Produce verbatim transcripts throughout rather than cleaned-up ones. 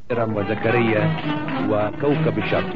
إرم وزكريا وكوكب الشرق.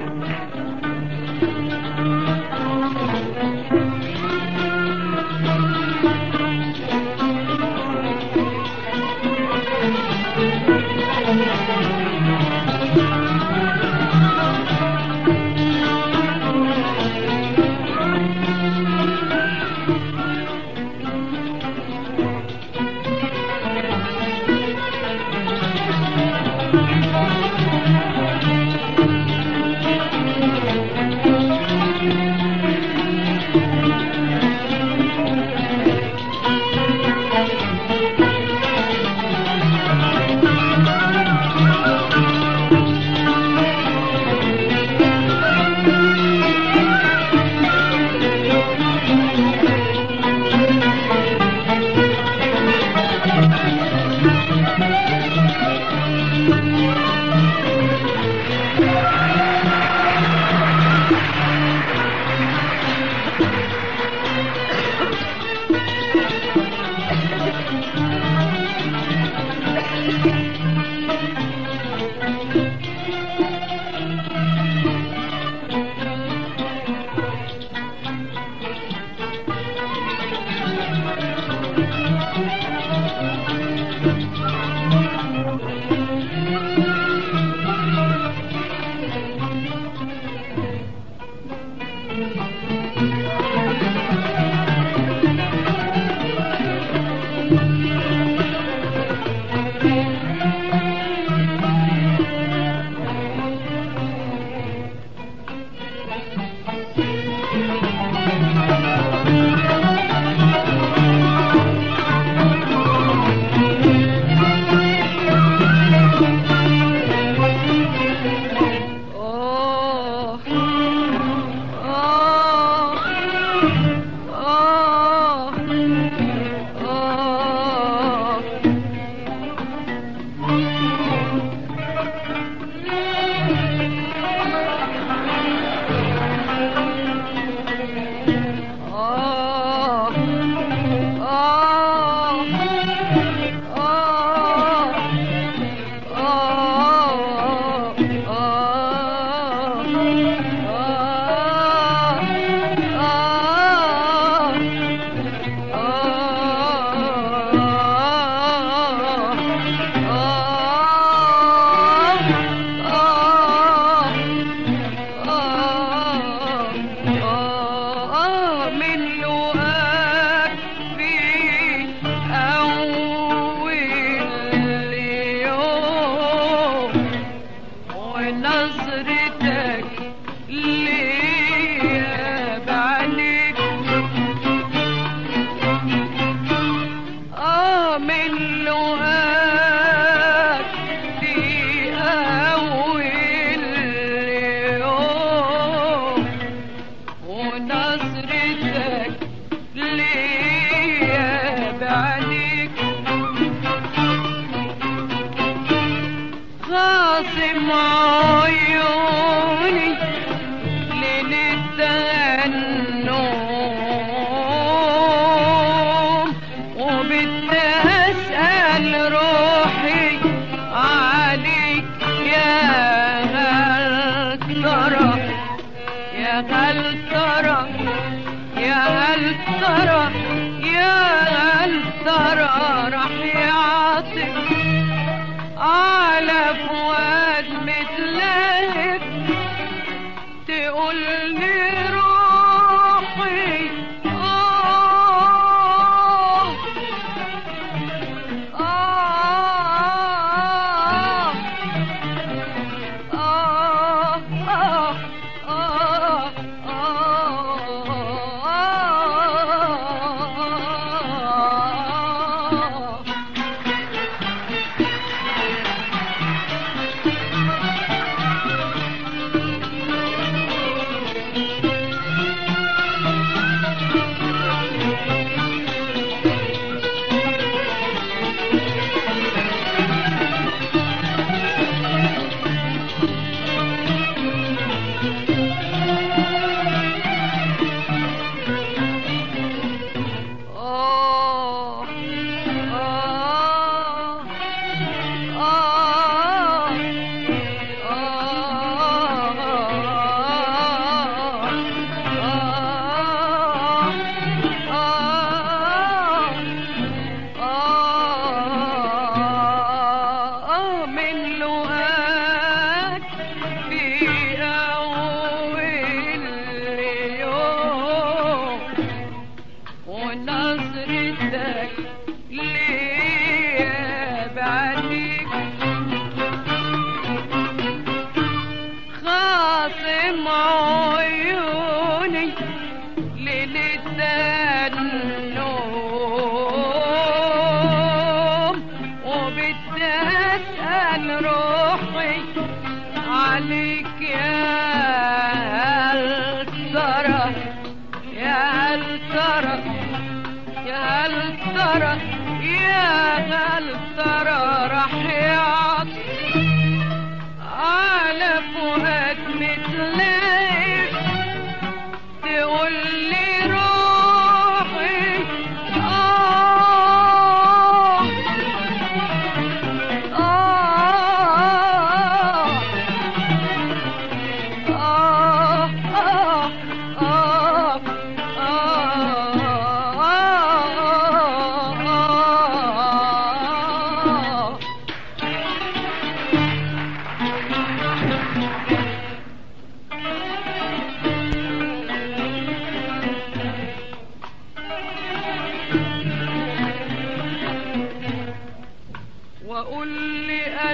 على فؤاد مثلها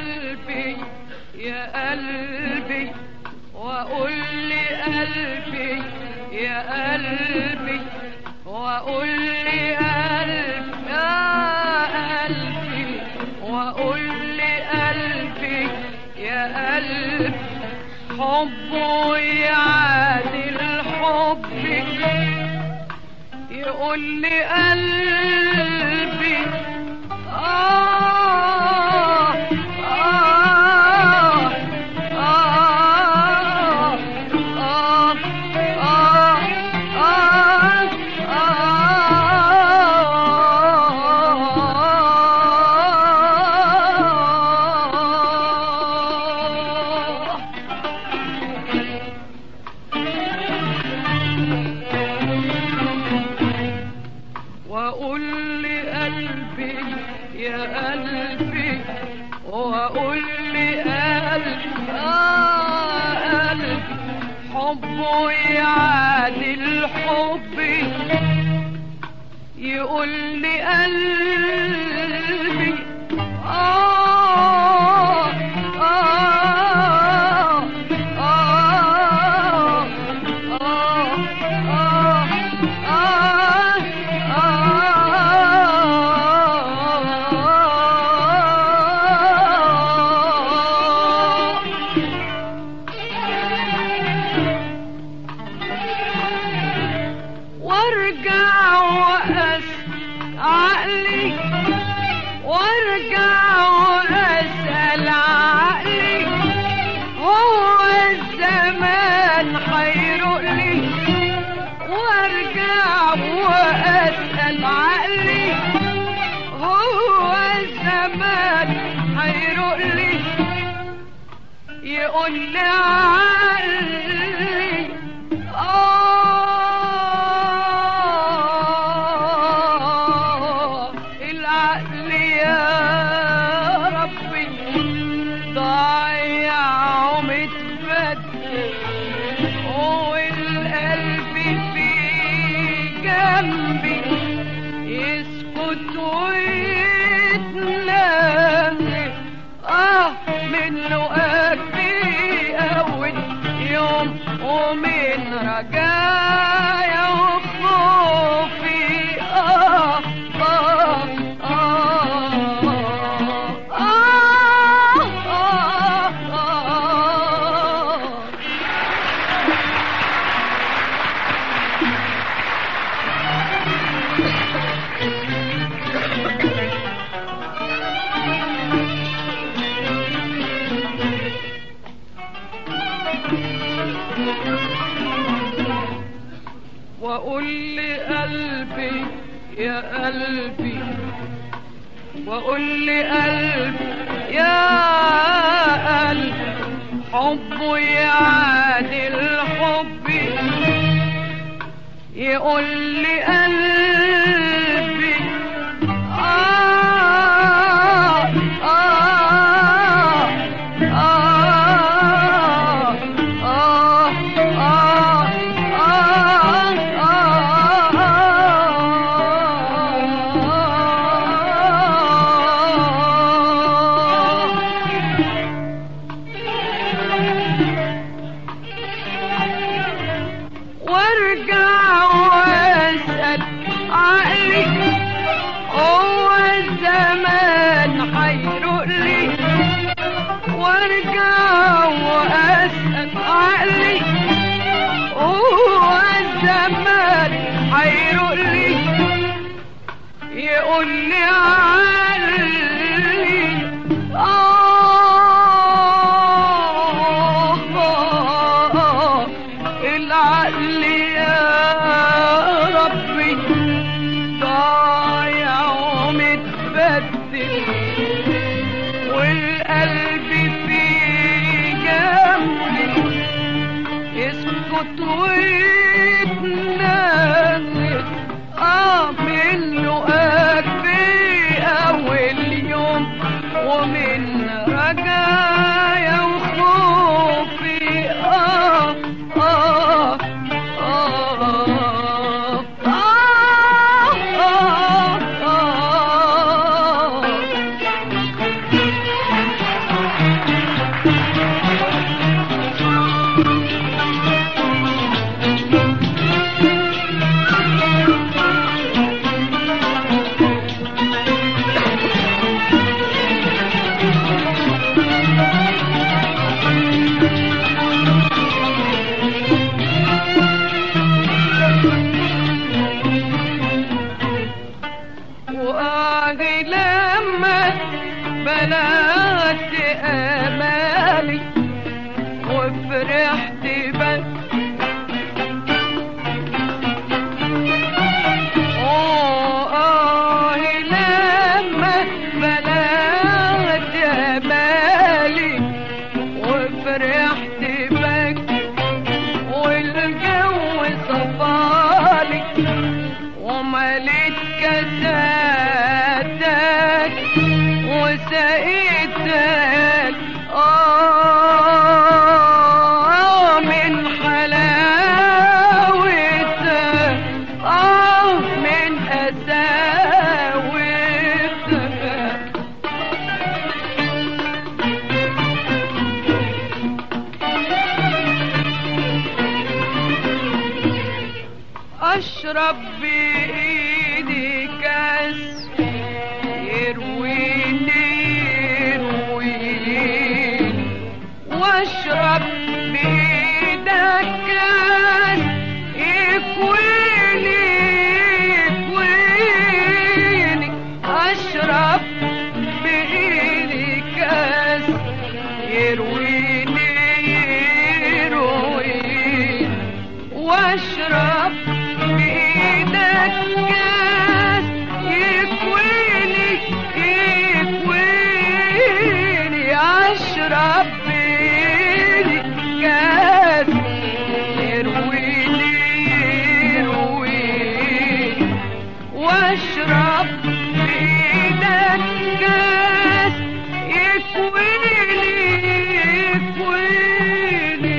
قلبي يا قلبي وقول لي قلبي يا قلبي وقول لي قلبي يا قلبي وقول لي قلبي يا قلبي حبه يعادل حبي يقول لي قلبي آه آه آه آه آه وقول لي قلبي يا قلبي وقول لي قلبي آه قلبي حبه يعادل حبي يقول لي قلبي آه آه آه آه وارجع وأس عقلي وارجع وأسأل عقلي هو الزمان حيروق لي وارجع وأسأل عقلي هو الزمان حيروق لي يقول لي عقلي آه العقل يا ربي ضايع ومتبدل والقلب في جنبي يسكت ويتنامي اه منه قلبي اول يوم ومن رجايا وخوفي آه آه آه آه آه آه وقول لي قلبي يا قلبي وقول لي قلبي يا قلبي حبه يعادل حبي يقول لي قلبي آه آه آه آه وارجع واسأل عقلي هو الزمان حيروق لي وارجع واسأل عقلي هو الزمان حيروق لي يقول لي عقلي آه آه العقل يا ربي ضايع ومتبدل والقلب في جنبي يسكت ويتنازل اه منه قلبي اول يوم ومن رجايا وخوفي آه آه آه آه آه واشرب بإيدي كاس يرويني يرويني، واشرب بإيدك كاس يكويني يكويني، اشرب بإيدي كاس يرويني يرويني، واشرب بإيدك كاس يكويني يكويني، اشرب بإيدي كاس يرويني يرويني، واشرب بإيدك كاس يكويني يكويني.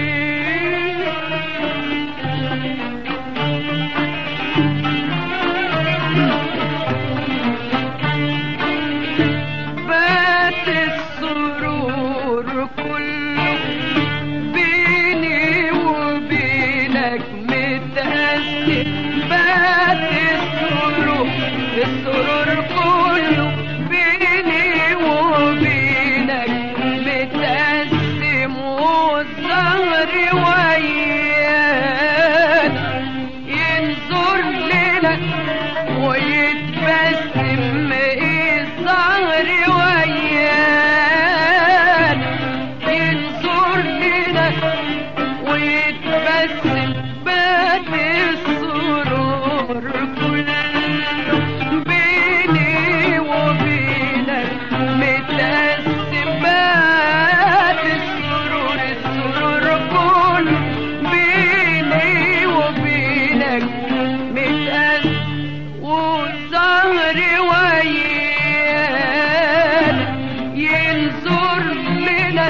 بات السرور كله بيني وبينك متقسم، بات السرور السرور كله بيني وبينك متقسم، والظهر ويانا ينظر لنا ويتبسم، الظهر ويانا ينظر لنا ويتبسم، بات السرور كله بيني وبينك متقسم، بات السرور السرور كله بيني وبينك متقسم، والظهر ويانا ينظر لنا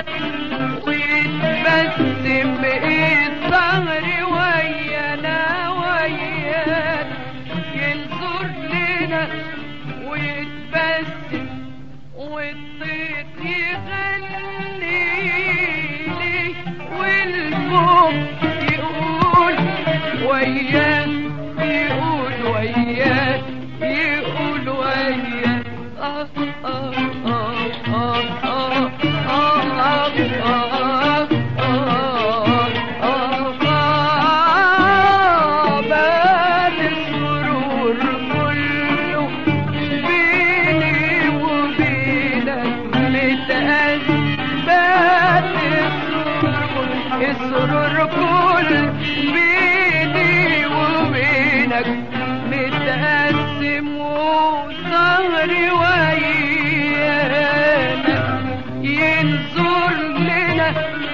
ويتبسم، الظهر ويانا ويانا ينظر لنا ويتبسم، والطير يغني لي والفوق يقول وياه يقول وياه يقول وياه آه آه آه آه آه آه آه آه. بات السرور كله بيني وبينك متقسم، بات السرور السرور كله بيني وبينك متقسم، والظهر ويانا ينظر لنا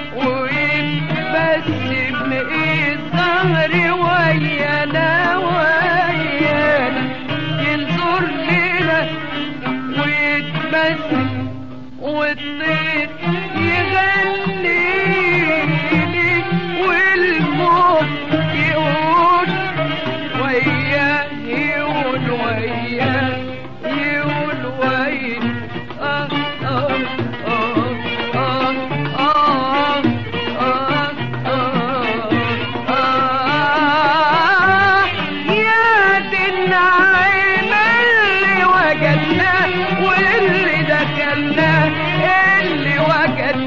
ويتبسم، الظهر ويانا ويانا ينظر لنا ويتبسم، والطير يغني لي والموج يقول وياه يقول وياه يقول وياه آه آه آه آه آه آه آه. يا دي النعيم اللي وجدناه واللي دخلناه اللي وجدناه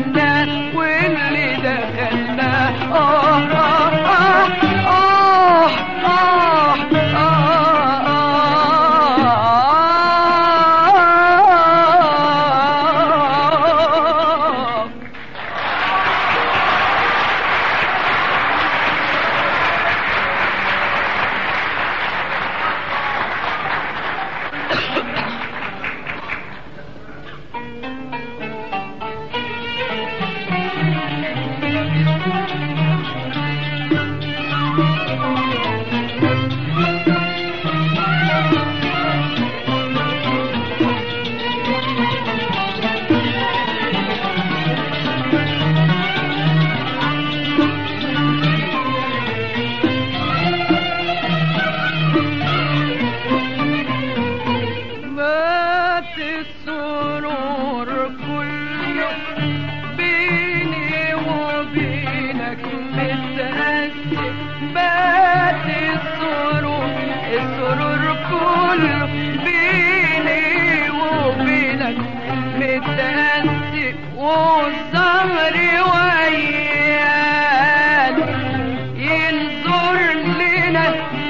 والزهر ويانا ينظر لنا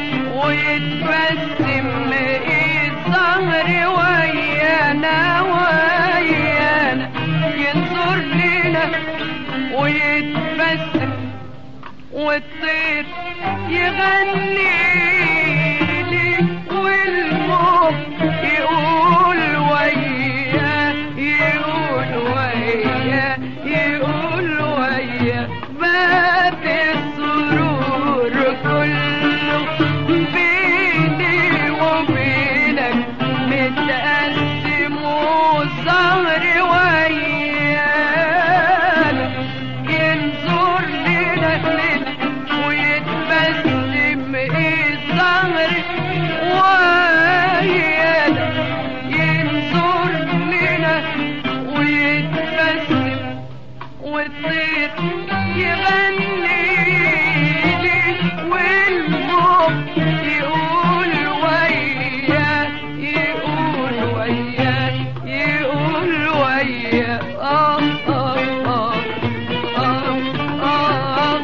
ويتبسم الزهر ويانا ويانا ينظر لنا ويتبسم والطير يغني لي والموج يقول وياه يقول وياه يقول وياه بات السرور كله بيني وبينك متقسم والزهر ويانا ينظر لنا ويتبسم الزهر ويانا ينظر لنا ويتبسم والطير يغني لي والموج يقول وياه يقول وياه يقول وياه آه آه آه آه آه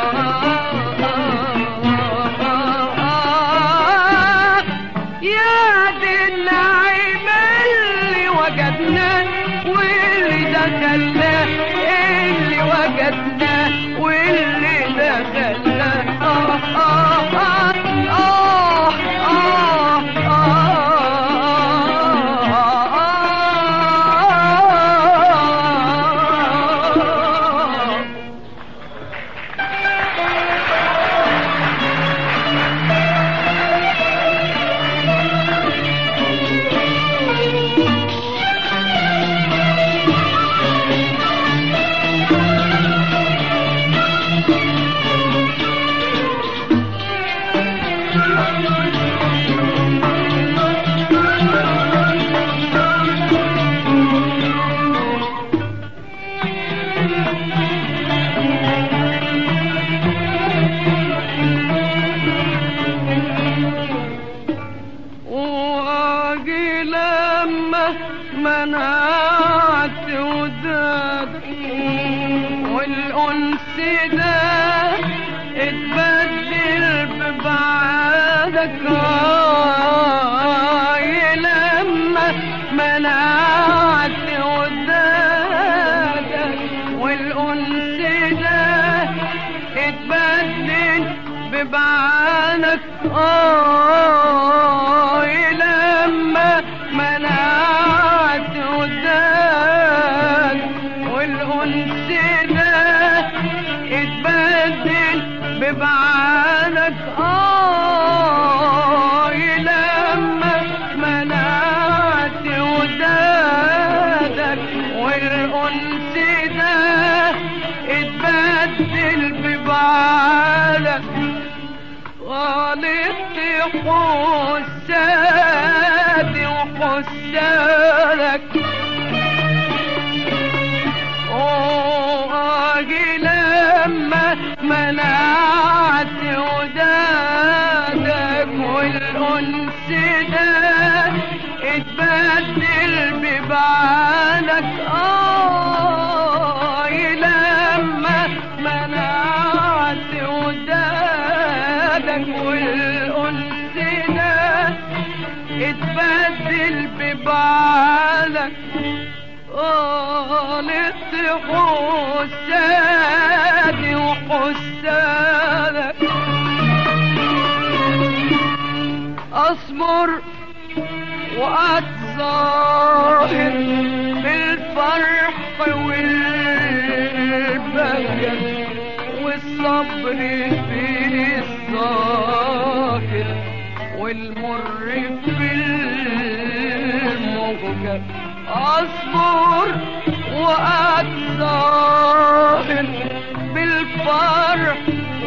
آه يا دي النعيم اللي وجدناه واللي دخلناه اللي وجدناه واللي دخلناه آه آه آه آه آه واجي لما منعت ودادك والأنس ده اتبدل ببعادك واجي لما منعت ودادك والأنس ده اتبدل ببعادك آه لما منعت وداك والأنس ده اتبدل ببعادك آه لما منعت ودادك والأنس ده اتبدل ببعادك غلطت حسادي وحسادك واجي لما منعت ودادك والأنس ده اتبدل ببعادك آه لما منعت ودادك والأنس ده اتبدل ببعادك غلطت حسادي وحسادك أصبر وأتظاهر بالفرح والبهجة والصبر في الظاهر والمر في الموجة أصبر وأتظاهر بالفرح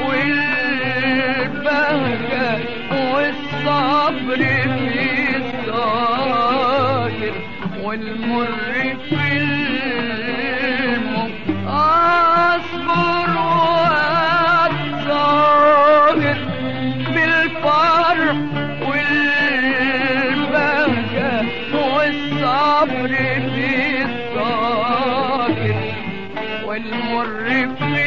والبهجة والصبر في الظاهر والمر في الموجة أصبر وأتظاهر بالفرح والبهجة والصبر في الظاهر والمر في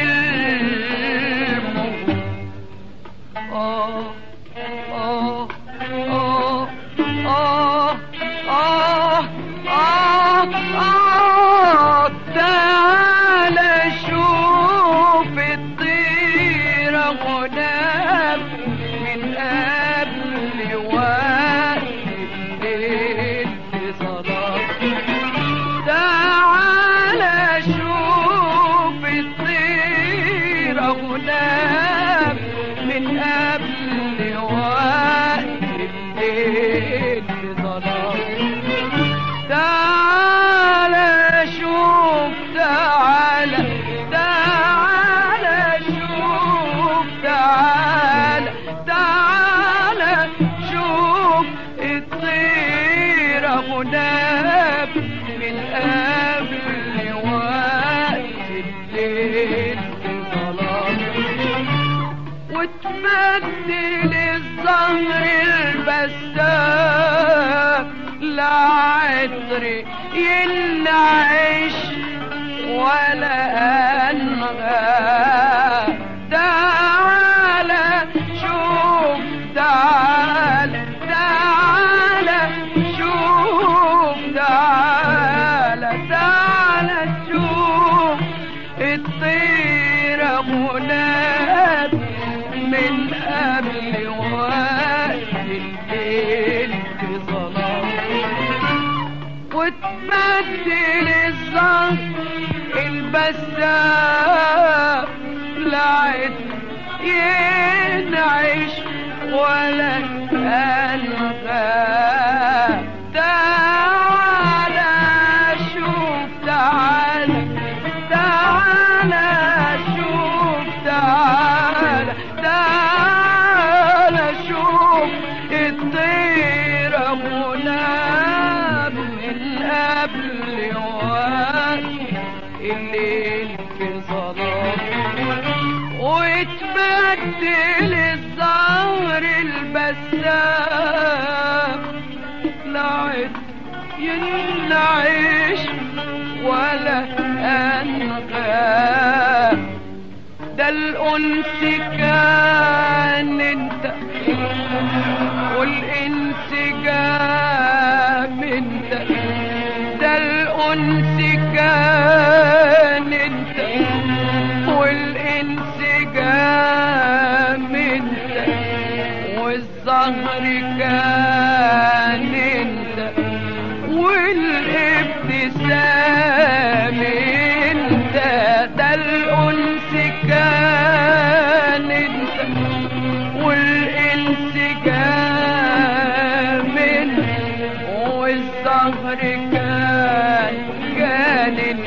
المر. آه آه آه آه آه آه آه تعالى شوف الطيرة غنام من قبل وقت الليل في صلاة. تعالى شوف الطيرة غنام من قبل وقت الليل في صلاة. تعالى شوف تعالى تعالى شوف تعالى تعالى شوف الطيرة غنام من قبل وقت الليل في ظلام. وتبدل الزهر البسام لا عطر ينعش ولا أنغام. تعالى شوف تعالى تعالى شوف تعالى تعالى شوف الطيرة غنام من قبل وقت الليل في ظلام. وتبدل الزهر البسام لا عطر ينعش ولا أنغام. تعالى شوف تعالى تعالى شوف تعالى تعالى شوف الطيرة غنام من قبل وقت الليل في ظلام. وتبدل الزهر البسام لا عطر ينعش ولا أنغام. ده الأنس كان انت والانسجام انت. ده الأنس كان انت والانسجام انت. والزهر كان انت والابتسام انت. ده الأنس كان انت والانسجام انت. والزهر كان كان انت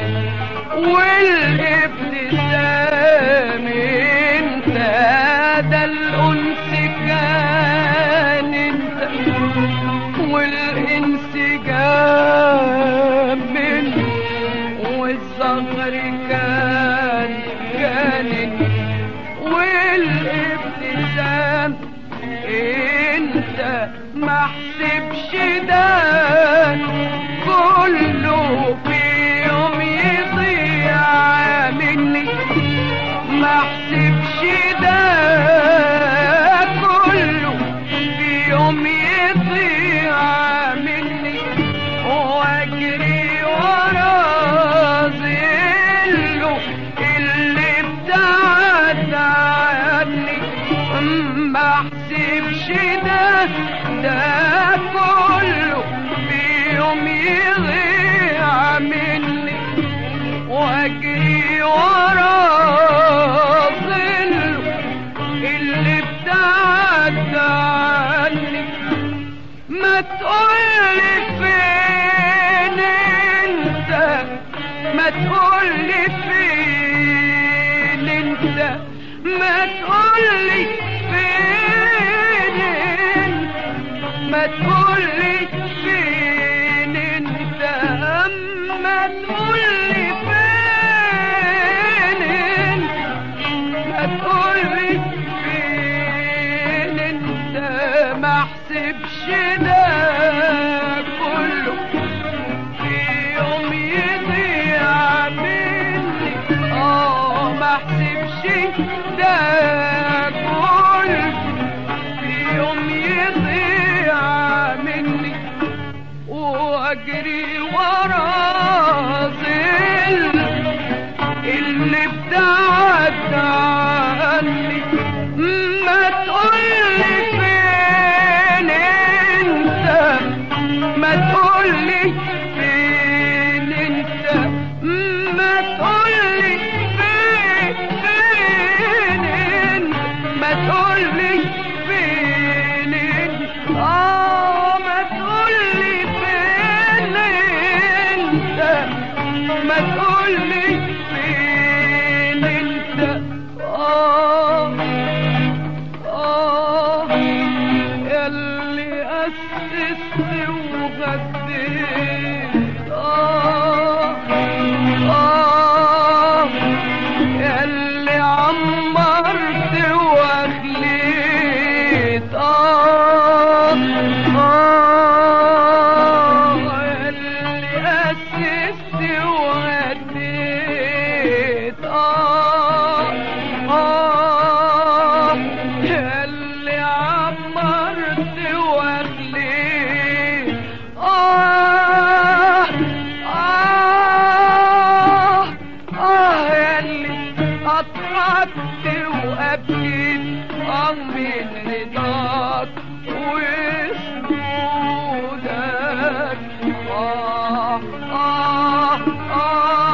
والابتسام انت. ده الأنس كان انت والانسجام انت. والزهر كان كان انت والابتسام انت. ما احسبش ده كله في يوم يضيع مني. ما احسبش ده كله في يوم يضيع مني. واجري ورا ظله اللي ابتعد عني. ما احسبش ده ده كله في يوم يضيع مني. واجري ورا ظله اللي ابتعد عني. ما تقولي فين انت ما تقولي فين انت ما تقولي فين انت ما تقولي فين انت ما تقولي فين انت ما تقولي فين انت. ما احسبش ده كله في يوم يضيع مني. احسبش ده كله في يوم يضيع مني واجري ورا ظل اللي ابتعد عني. ما تقولي فين انت، ما تقولي فين انت، ما تقولي فين فين انت، ما تقولي فين انت، اه ما تقولي فين انت، ما تقولي فين انت. اه اه ياللي أسست وغديت، اه اه ياللي عمرت واخليت، اه اه ياللي أسست وغديت، اه اه ياللي عمرت واخليت، اه اه اه ياللي أضحكت وأبكيت اه من رضاك وسجودك، آه آه آه